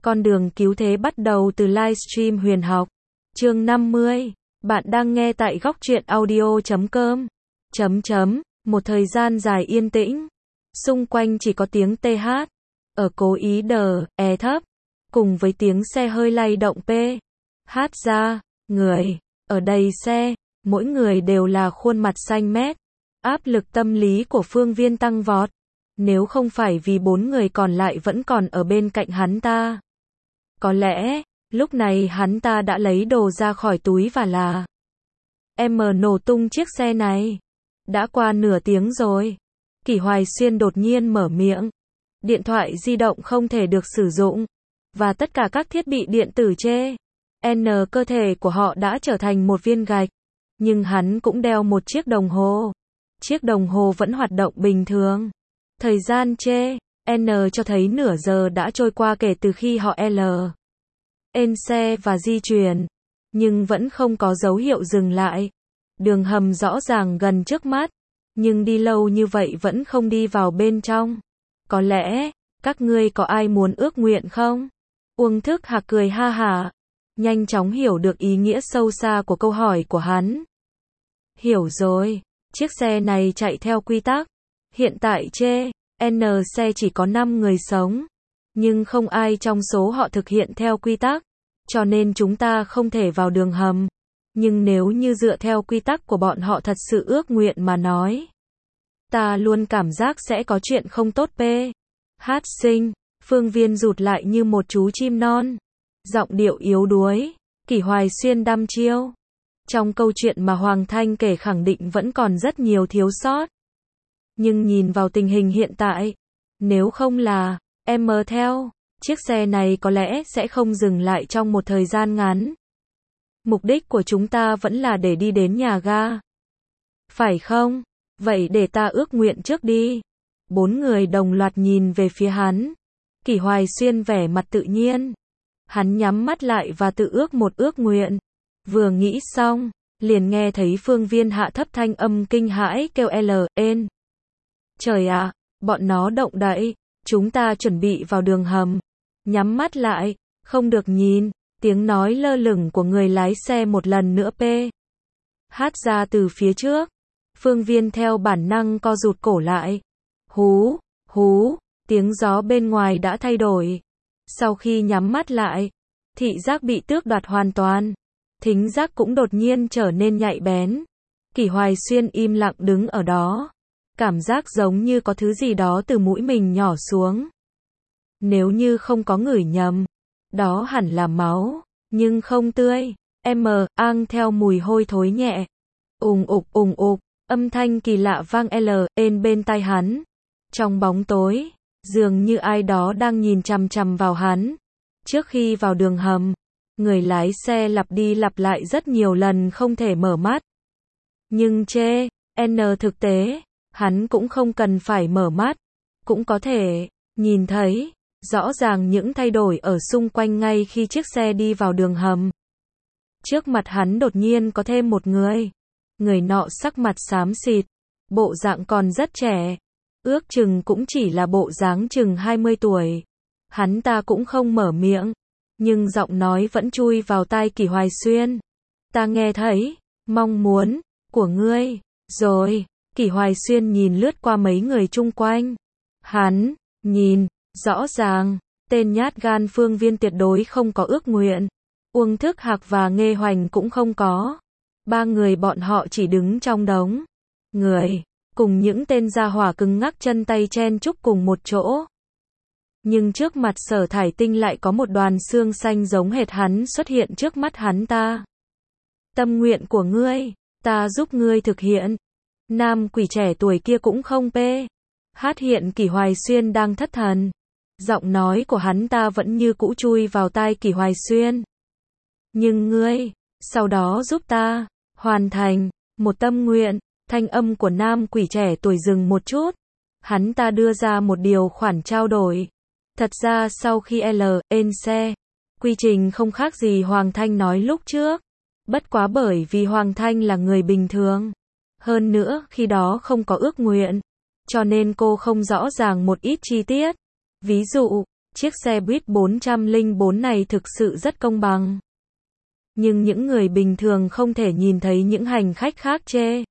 Con đường cứu thế bắt đầu từ livestream huyền học. Chương 50. Bạn đang nghe tại góc truyện audio.com. Một thời gian dài yên tĩnh. Xung quanh chỉ có tiếng TH. Ở cố ý đờ, e thấp. Cùng với tiếng xe hơi lay động P. Hát ra, người. Ở đầy xe, mỗi người đều là khuôn mặt xanh mét. Áp lực tâm lý của Phương Viên tăng vọt. Nếu không phải vì 4 người còn lại vẫn còn ở bên cạnh hắn ta. Có lẽ, lúc này hắn ta đã lấy đồ ra khỏi túi và là nổ tung chiếc xe này. Đã qua nửa tiếng rồi. Kỷ Hoài Xuyên đột nhiên mở miệng. Điện thoại di động không thể được sử dụng. Và tất cả các thiết bị điện tử chê. Cơ thể của họ đã trở thành một viên gạch. Nhưng hắn cũng đeo một chiếc đồng hồ. Chiếc đồng hồ vẫn hoạt động bình thường. Thời gian chê. Cho thấy nửa giờ đã trôi qua kể từ khi họ lên xe và di chuyển. Nhưng vẫn không có dấu hiệu dừng lại. Đường hầm rõ ràng gần trước mắt. Nhưng đi lâu như vậy vẫn không đi vào bên trong. Có lẽ, các ngươi có ai muốn ước nguyện không? Uông Thức Hạc cười ha hả. Nhanh chóng hiểu được ý nghĩa sâu xa của câu hỏi của hắn. Hiểu rồi. Chiếc xe này chạy theo quy tắc. Hiện tại chê. Xe chỉ có 5 người sống. Nhưng không ai trong số họ thực hiện theo quy tắc. Cho nên chúng ta không thể vào đường hầm. Nhưng nếu như dựa theo quy tắc của bọn họ thật sự ước nguyện mà nói. Ta luôn cảm giác sẽ có chuyện không tốt hát sinh. Phương Viên rụt lại như một chú chim non. Giọng điệu yếu đuối. Kỷ Hoài Xuyên đăm chiêu. Trong câu chuyện mà Hoàng Thanh kể khẳng định vẫn còn rất nhiều thiếu sót. Nhưng nhìn vào tình hình hiện tại, nếu không là theo, chiếc xe này có lẽ sẽ không dừng lại trong một thời gian ngắn. Mục đích của chúng ta vẫn là để đi đến nhà ga. Phải không? Vậy để ta ước nguyện trước đi. 4 người đồng loạt nhìn về phía hắn. Kỷ Hoài Xuyên vẻ mặt tự nhiên. Hắn nhắm mắt lại và tự ước một ước nguyện. Vừa nghĩ xong, liền nghe thấy Phương Viên hạ thấp thanh âm kinh hãi kêu lên. Trời ạ, bọn nó động đậy, chúng ta chuẩn bị vào đường hầm. Nhắm mắt lại, không được nhìn, tiếng nói lơ lửng của người lái xe một lần nữa hát ra từ phía trước. Phương Viên theo bản năng co rụt cổ lại. Hú, hú, tiếng gió bên ngoài đã thay đổi. Sau khi nhắm mắt lại, thị giác bị tước đoạt hoàn toàn. Thính giác cũng đột nhiên trở nên nhạy bén. Kỷ Hoài Xuyên im lặng đứng ở đó. Cảm giác giống như có thứ gì đó từ mũi mình nhỏ xuống. Nếu như không có ngửi nhầm, đó hẳn là máu, nhưng không tươi. Ang theo mùi hôi thối nhẹ. Ùng ục, âm thanh kỳ lạ vang lên bên tai hắn. Trong bóng tối, dường như ai đó đang nhìn chằm chằm vào hắn. Trước khi vào đường hầm, người lái xe lặp đi lặp lại rất nhiều lần không thể mở mắt. Nhưng thực tế, hắn cũng không cần phải mở mắt, cũng có thể nhìn thấy rõ ràng những thay đổi ở xung quanh ngay khi chiếc xe đi vào đường hầm. Trước mặt hắn đột nhiên có thêm một người. Người nọ sắc mặt xám xịt, bộ dạng còn rất trẻ, ước chừng cũng chỉ là bộ dáng chừng 20 tuổi. Hắn ta cũng không mở miệng, nhưng giọng nói vẫn chui vào tai Kỷ Hoài Xuyên. Ta nghe thấy mong muốn của ngươi rồi. Kỷ Hoài Xuyên nhìn lướt qua mấy người chung quanh. Hắn nhìn rõ ràng, tên nhát gan Phương Viên tuyệt đối không có ước nguyện. Uông Thức Hạc và Nghê Hoành cũng không có. 3 người bọn họ chỉ đứng trong đống người, cùng những tên gia hỏa cứng ngắc chân tay chen chúc cùng một chỗ. Nhưng trước mặt Sở Thải Tinh lại có một đoàn xương xanh giống hệt hắn xuất hiện trước mắt hắn ta. Tâm nguyện của ngươi, ta giúp ngươi thực hiện. Nam quỷ trẻ tuổi kia cũng không hát hiện Kỷ Hoài Xuyên đang thất thần. Giọng nói của hắn ta vẫn như cũ chui vào tai Kỷ Hoài Xuyên. Nhưng ngươi, sau đó giúp ta hoàn thành một tâm nguyện. Thanh âm của nam quỷ trẻ tuổi dừng một chút. Hắn ta đưa ra một điều khoản trao đổi. Thật ra sau khi lên xe, quy trình không khác gì Hoàng Thanh nói lúc trước. Bất quá bởi vì Hoàng Thanh là người bình thường. Hơn nữa khi đó không có ước nguyện. Cho nên cô không rõ ràng một ít chi tiết. Ví dụ, Chiếc xe buýt 404 này thực sự rất công bằng. Nhưng những người bình thường không thể nhìn thấy những hành khách khác chê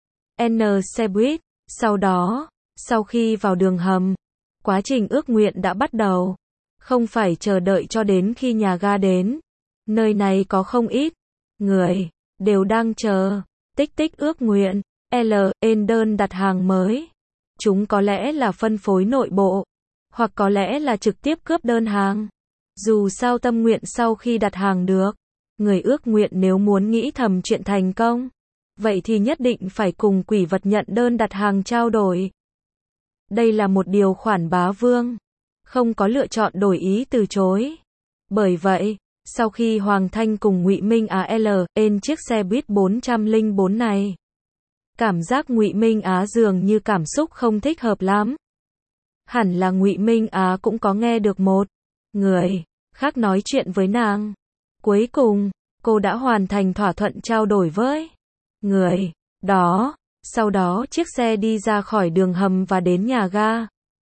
N xe buýt. Sau đó, sau khi vào đường hầm, quá trình ước nguyện đã bắt đầu. Không phải chờ đợi cho đến khi nhà ga đến. Nơi này có không ít người đều đang chờ tích tích ước nguyện N đơn đặt hàng mới. Chúng có lẽ là phân phối nội bộ, hoặc có lẽ là trực tiếp cướp đơn hàng. Dù sao tâm nguyện sau khi đặt hàng được, người ước nguyện nếu muốn nghĩ thầm chuyện thành công, vậy thì nhất định phải cùng quỷ vật nhận đơn đặt hàng trao đổi. Đây là một điều khoản bá vương, không có lựa chọn đổi ý từ chối. Bởi vậy, sau khi Hoàng Thanh cùng Ngụy Minh Á lên chiếc xe buýt 404 này, cảm giác Ngụy Minh Á dường như cảm xúc không thích hợp lắm. Hẳn là Ngụy Minh Á cũng có nghe được một người khác nói chuyện với nàng. Cuối cùng, cô đã hoàn thành thỏa thuận trao đổi với người đó. Sau đó chiếc xe đi ra khỏi đường hầm và đến nhà ga.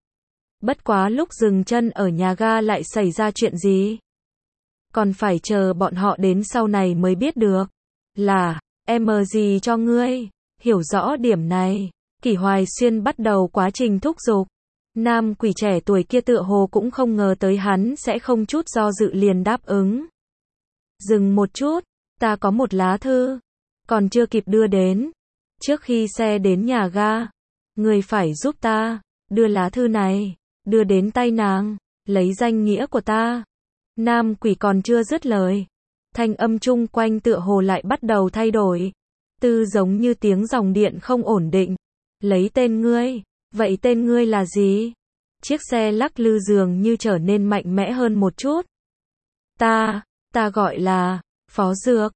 Bất quá lúc dừng chân ở nhà ga lại xảy ra chuyện gì? Còn phải chờ bọn họ đến sau này mới biết được. Là, em gì cho ngươi? Hiểu rõ điểm này, Kỷ Hoài Xuyên bắt đầu quá trình thúc giục. Nam quỷ trẻ tuổi kia tựa hồ cũng không ngờ tới hắn sẽ không chút do dự liền đáp ứng. Dừng một chút, ta có một lá thư, còn chưa kịp đưa đến. Trước khi xe đến nhà ga, ngươi phải giúp ta đưa lá thư này, đưa đến tay nàng, lấy danh nghĩa của ta. Nam quỷ còn chưa dứt lời, thanh âm chung quanh tựa hồ lại bắt đầu thay đổi. Giống như tiếng dòng điện không ổn định. Lấy tên ngươi, vậy tên ngươi là gì? Chiếc xe lắc lư dường như trở nên mạnh mẽ hơn một chút. Ta gọi là Phó Dược.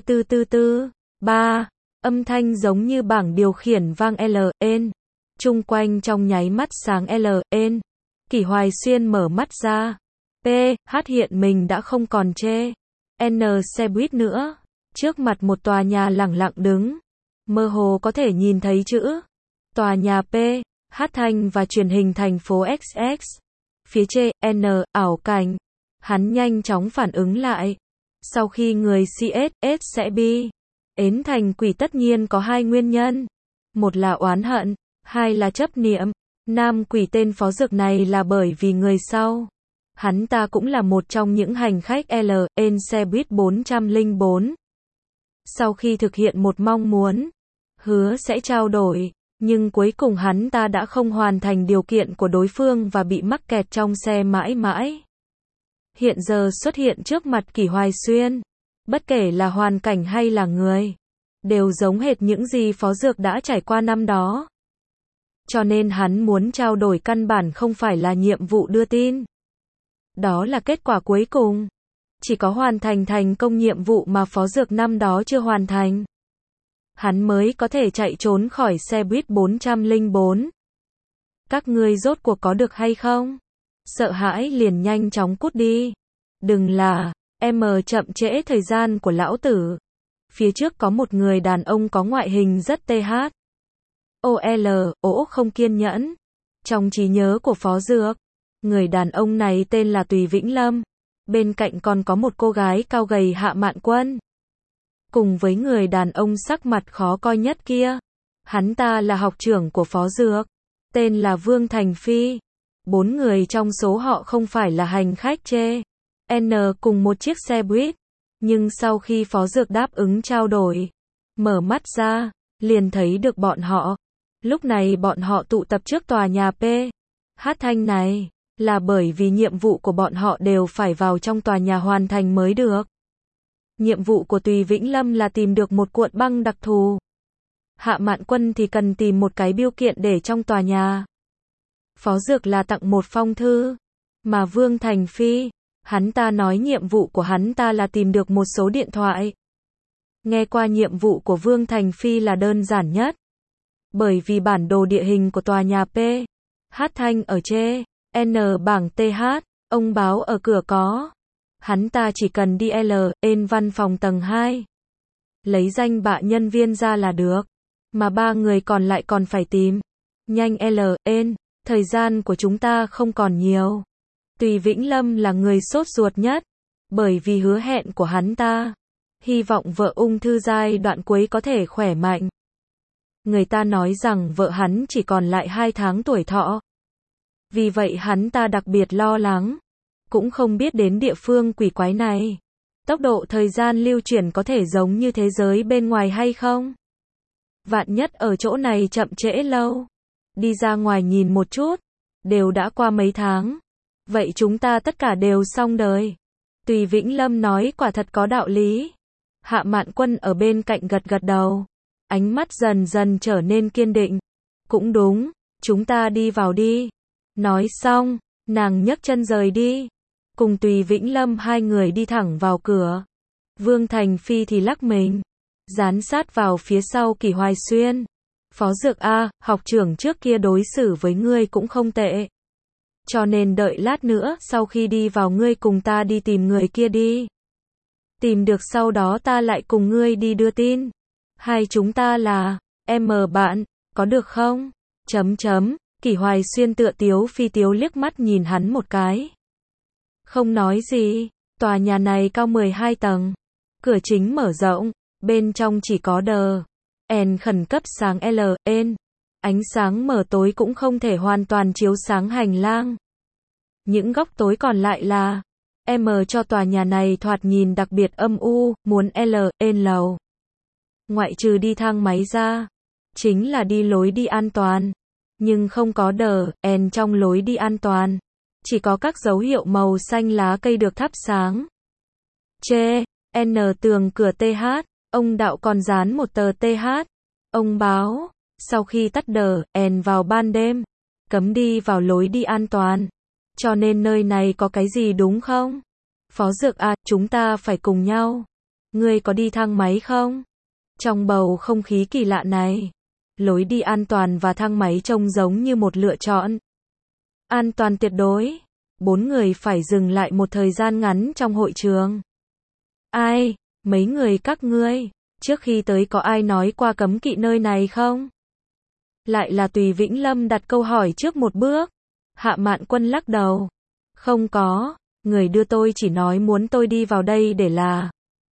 Ba. Âm thanh giống như bảng điều khiển vang LN. Chung quanh trong nháy mắt sáng LN. Kỷ Hoài Xuyên mở mắt ra. Hiện mình đã không còn chê N xe buýt nữa. Trước mặt một tòa nhà lẳng lặng đứng. Mơ hồ có thể nhìn thấy chữ tòa nhà Thanh và truyền hình thành phố XX. Phía trên N ảo cảnh. Hắn nhanh chóng phản ứng lại. Sau khi người CSS sẽ bi ến thành quỷ tất nhiên có hai nguyên nhân. Một là oán hận, hai là chấp niệm. Nam quỷ tên Phó Dược này là bởi vì người sau. Hắn ta cũng là một trong những hành khách lên xe buýt 404. Sau khi thực hiện một mong muốn, hứa sẽ trao đổi, nhưng cuối cùng hắn ta đã không hoàn thành điều kiện của đối phương và bị mắc kẹt trong xe mãi mãi. Hiện giờ xuất hiện trước mặt Kỷ Hoài Xuyên, bất kể là hoàn cảnh hay là người, đều giống hệt những gì Phó Dược đã trải qua năm đó. Cho nên hắn muốn trao đổi căn bản không phải là nhiệm vụ đưa tin. Đó là kết quả cuối cùng. Chỉ có hoàn thành thành công nhiệm vụ mà Phó Dược năm đó chưa hoàn thành, hắn mới có thể chạy trốn khỏi xe buýt 404. Các ngươi rốt cuộc có được hay không? Sợ hãi liền nhanh chóng cút đi. Đừng là chậm trễ thời gian của lão tử. Phía trước có một người đàn ông có ngoại hình rất không kiên nhẫn. Trong trí nhớ của Phó Dược, người đàn ông này tên là Tùy Vĩnh Lâm. Bên cạnh còn có một cô gái cao gầy Hạ Mạn Quân. Cùng với người đàn ông sắc mặt khó coi nhất kia. Hắn ta là học trưởng của Phó Dược. Tên là Vương Thành Phi. 4 người trong số họ không phải là hành khách chê N cùng một chiếc xe buýt. Nhưng sau khi Phó Dược đáp ứng trao đổi, mở mắt ra, liền thấy được bọn họ. Lúc này bọn họ tụ tập trước tòa nhà Thanh này. Là bởi vì nhiệm vụ của bọn họ đều phải vào trong tòa nhà hoàn thành mới được. Nhiệm vụ của Tùy Vĩnh Lâm là tìm được một cuộn băng đặc thù. Hạ Mạn Quân thì cần tìm một cái bưu kiện để trong tòa nhà. Phó Dược là tặng một phong thư. Mà Vương Thành Phi, hắn ta nói nhiệm vụ của hắn ta là tìm được một số điện thoại. Nghe qua nhiệm vụ của Vương Thành Phi là đơn giản nhất. Bởi vì bản đồ địa hình của tòa nhà Thanh ở trên N bảng TH, ông báo ở cửa có. Hắn ta chỉ cần đi lên văn phòng tầng 2. Lấy danh bạ nhân viên ra là được. Mà 3 người còn lại còn phải tìm. Nhanh lên, thời gian của chúng ta không còn nhiều. Tùy Vĩnh Lâm là người sốt ruột nhất, bởi vì hứa hẹn của hắn ta. Hy vọng vợ ung thư giai đoạn cuối có thể khỏe mạnh. Người ta nói rằng vợ hắn chỉ còn lại 2 tháng tuổi thọ. Vì vậy hắn ta đặc biệt lo lắng. Cũng không biết đến địa phương quỷ quái này, tốc độ thời gian lưu chuyển có thể giống như thế giới bên ngoài hay không? Vạn nhất ở chỗ này chậm trễ lâu. Đi ra ngoài nhìn một chút. Đều đã qua mấy tháng. Vậy chúng ta tất cả đều xong đời. Tùy Vĩnh Lâm nói quả thật có đạo lý. Hạ Mạn Quân ở bên cạnh gật gật đầu. Ánh mắt dần dần trở nên kiên định. Cũng đúng, chúng ta đi vào đi. Nói xong, nàng nhấc chân rời đi. Cùng Tùy Vĩnh Lâm hai người đi thẳng vào cửa. Vương Thành Phi thì lắc mình, dán sát vào phía sau Kỷ Hoài Xuyên. Phó Dược A, học trưởng trước kia đối xử với ngươi cũng không tệ. Cho nên đợi lát nữa sau khi đi vào ngươi cùng ta đi tìm người kia đi. Tìm được sau đó ta lại cùng ngươi đi đưa tin. Hai chúng ta là bạn, có được không? Kỷ Hoài Xuyên tựa tiếu phi tiếu liếc mắt nhìn hắn một cái. Không nói gì, tòa nhà này cao 12 tầng. Cửa chính mở rộng, bên trong chỉ có khẩn cấp sáng LN. Ánh sáng mờ tối cũng không thể hoàn toàn chiếu sáng hành lang. Những góc tối còn lại là cho tòa nhà này thoạt nhìn đặc biệt âm u, muốn LN lầu. Ngoại trừ đi thang máy ra, chính là đi lối đi an toàn. Nhưng không có trong lối đi an toàn. Chỉ có các dấu hiệu màu xanh lá cây được thắp sáng. Tường cửa TH, ông đạo còn dán một tờ TH. Ông báo, sau khi tắt vào ban đêm, cấm đi vào lối đi an toàn. Cho nên nơi này có cái gì đúng không? Phó Dược A, chúng ta phải cùng nhau. Ngươi có đi thang máy không? Trong bầu không khí kỳ lạ này, lối đi an toàn và thang máy trông giống như một lựa chọn. An toàn tuyệt đối. 4 người phải dừng lại một thời gian ngắn trong hội trường. Ai, mấy người các ngươi, trước khi tới có ai nói qua cấm kỵ nơi này không? Lại là Tùy Vĩnh Lâm đặt câu hỏi trước một bước. Hạ Mạn Quân lắc đầu. Không có, người đưa tôi chỉ nói muốn tôi đi vào đây để là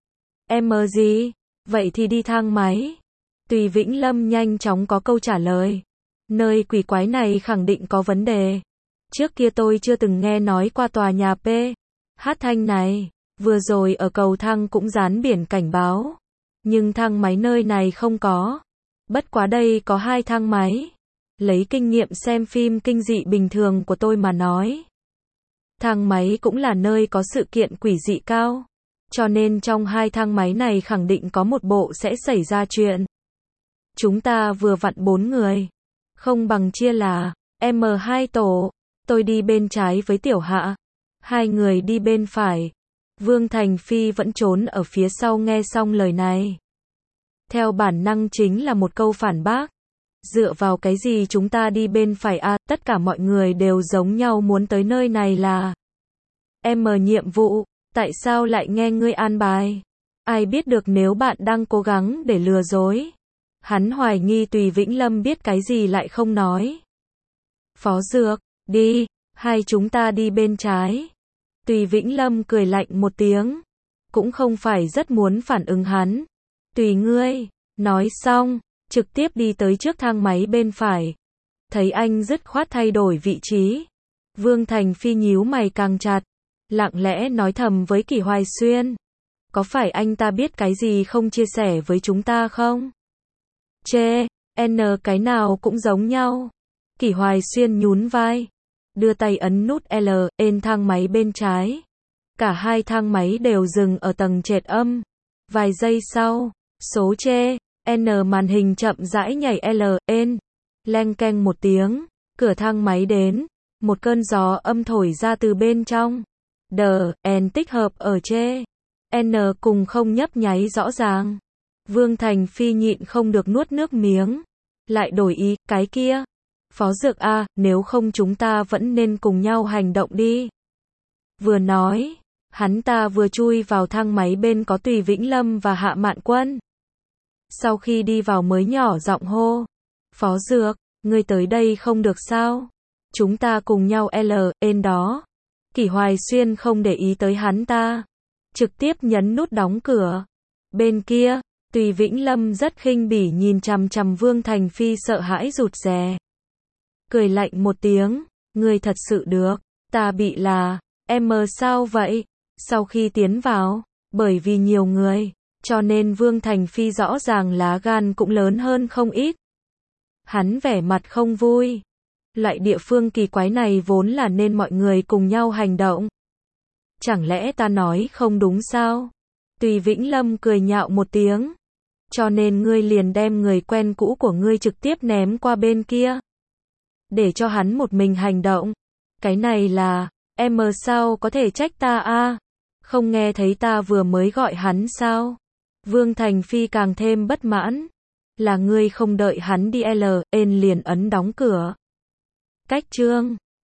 gì? Vậy thì đi thang máy. Tùy Vĩnh Lâm nhanh chóng có câu trả lời. Nơi quỷ quái này khẳng định có vấn đề. Trước kia tôi chưa từng nghe nói qua tòa nhà Thanh này. Vừa rồi ở cầu thang cũng dán biển cảnh báo. Nhưng thang máy nơi này không có. Bất quá đây có 2 thang máy. Lấy kinh nghiệm xem phim kinh dị bình thường của tôi mà nói. Thang máy cũng là nơi có sự kiện quỷ dị cao. Cho nên trong 2 thang máy này khẳng định có một bộ sẽ xảy ra chuyện. Chúng ta vừa vặn 4 người. Không bằng chia là M2 tổ. Tôi đi bên trái với Tiểu Hạ. 2 người đi bên phải. Vương Thành Phi vẫn trốn ở phía sau nghe xong lời này. Theo bản năng chính là một câu phản bác. Dựa vào cái gì chúng ta đi bên phải à, tất cả mọi người đều giống nhau muốn tới nơi này là nhiệm vụ, tại sao lại nghe ngươi an bài? Ai biết được nếu bạn đang cố gắng để lừa dối. Hắn hoài nghi Tùy Vĩnh Lâm biết cái gì lại không nói. Phó Dược, đi, hai chúng ta đi bên trái. Tùy Vĩnh Lâm cười lạnh một tiếng. Cũng không phải rất muốn phản ứng hắn. Tùy ngươi, nói xong, trực tiếp đi tới trước thang máy bên phải. Thấy anh dứt khoát thay đổi vị trí. Vương Thành Phi nhíu mày càng chặt. Lặng lẽ nói thầm với Kỷ Hoài Xuyên. Có phải anh ta biết cái gì không chia sẻ với chúng ta không? Cái nào cũng giống nhau. Kỷ Hoài Xuyên nhún vai. Đưa tay ấn nút lên thang máy bên trái. Cả 2 thang máy đều dừng ở tầng trệt âm. Vài giây sau, số màn hình chậm rãi nhảy lên. Leng keng một tiếng, cửa thang máy đến. Một cơn gió âm thổi ra từ bên trong. tích hợp ở cùng không nhấp nháy rõ ràng. Vương Thành Phi nhịn không được nuốt nước miếng. Lại đổi ý, cái kia. Phó Dược A, nếu không chúng ta vẫn nên cùng nhau hành động đi. Vừa nói, hắn ta vừa chui vào thang máy bên có Tùy Vĩnh Lâm và Hạ Mạn Quân. Sau khi đi vào mới nhỏ giọng hô. Phó Dược, ngươi tới đây không được sao? Chúng ta cùng nhau lên đó. Kỷ Hoài Xuyên không để ý tới hắn ta, trực tiếp nhấn nút đóng cửa. Bên kia, Tùy Vĩnh Lâm rất khinh bỉ nhìn chằm chằm Vương Thành Phi sợ hãi rụt rè. Cười lạnh một tiếng, ngươi thật sự được, ta bị là, em mờ sao vậy? Sau khi tiến vào, bởi vì nhiều người, cho nên Vương Thành Phi rõ ràng lá gan cũng lớn hơn không ít. Hắn vẻ mặt không vui. Loại địa phương kỳ quái này vốn là nên mọi người cùng nhau hành động. Chẳng lẽ ta nói không đúng sao? Tùy Vĩnh Lâm cười nhạo một tiếng. Cho nên ngươi liền đem người quen cũ của ngươi trực tiếp ném qua bên kia. Để cho hắn một mình hành động. Cái này là, em mờ sao có thể trách ta a? Không nghe thấy ta vừa mới gọi hắn sao? Vương Thành Phi càng thêm bất mãn. Là ngươi không đợi hắn đi liền ấn đóng cửa. Cách chương